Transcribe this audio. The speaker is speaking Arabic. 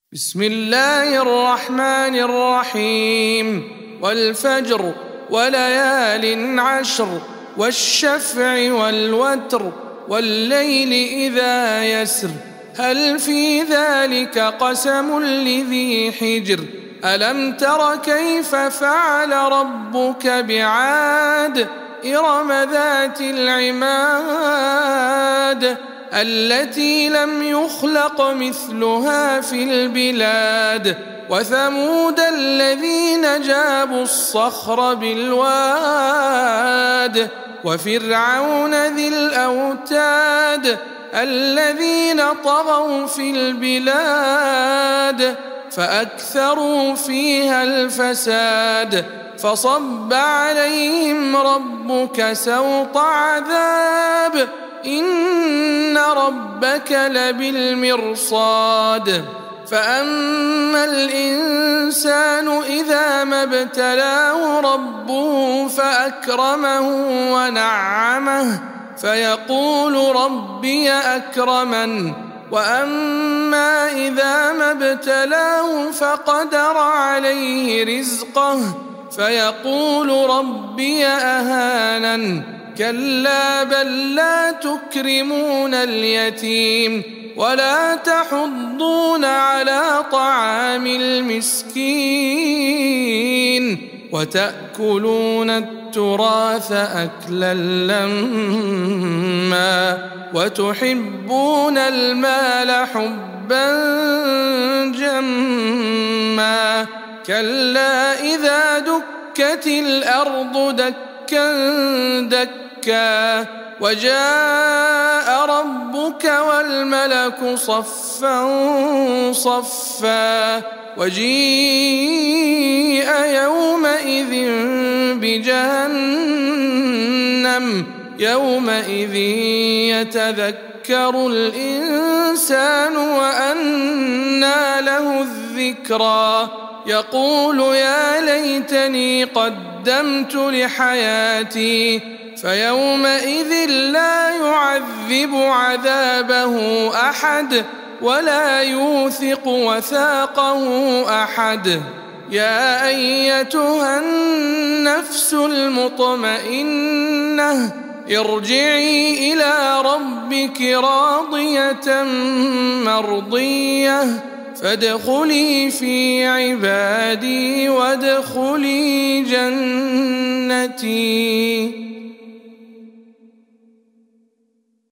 بسم الله الرحمن الرحيم والفجر وليال عشر والشفع والوتر والليل إذا يسر هل في ذلك قسم لذي حجر ألم تر كيف فعل ربك بعاد إرم ذات العماد التي لم يخلق مثلها في البلاد وثمود الذين جابوا الصخر بالواد وفرعون ذي الأوتاد الذين طغوا في البلاد فأكثروا فيها الفساد فصب عليهم ربك سوط عذاب إن ربك لبالمرصاد فأما الإنسان إذا ما ابتلاه ربه فأكرمه ونعمه فيقول ربي أكرمن وأما إذا ما ابتلاه فقدر عليه رزقه فيقول ربي أهانن كلا بل لا تكرمون اليتيم ولا تحضون على طعام المسكين وتأكلون التراث أكلا لما وتحبون المال حبا جما كلا إذا دكت الأرض دكا دكا وجاء ربك والملك صفا صفا وجيء يومئذ بجهنم يومئذ يتذكر الإنسان وأنى له الذكرى يقول يا ليتني قدمت لحياتي فيومئذ لا يعذب عذابه أحد ولا يوثق وثاقه أحد يا أيتها النفس المطمئنة ارجعي إلى ربك راضية مرضية فادخلي في عبادي وادخلي جنتي.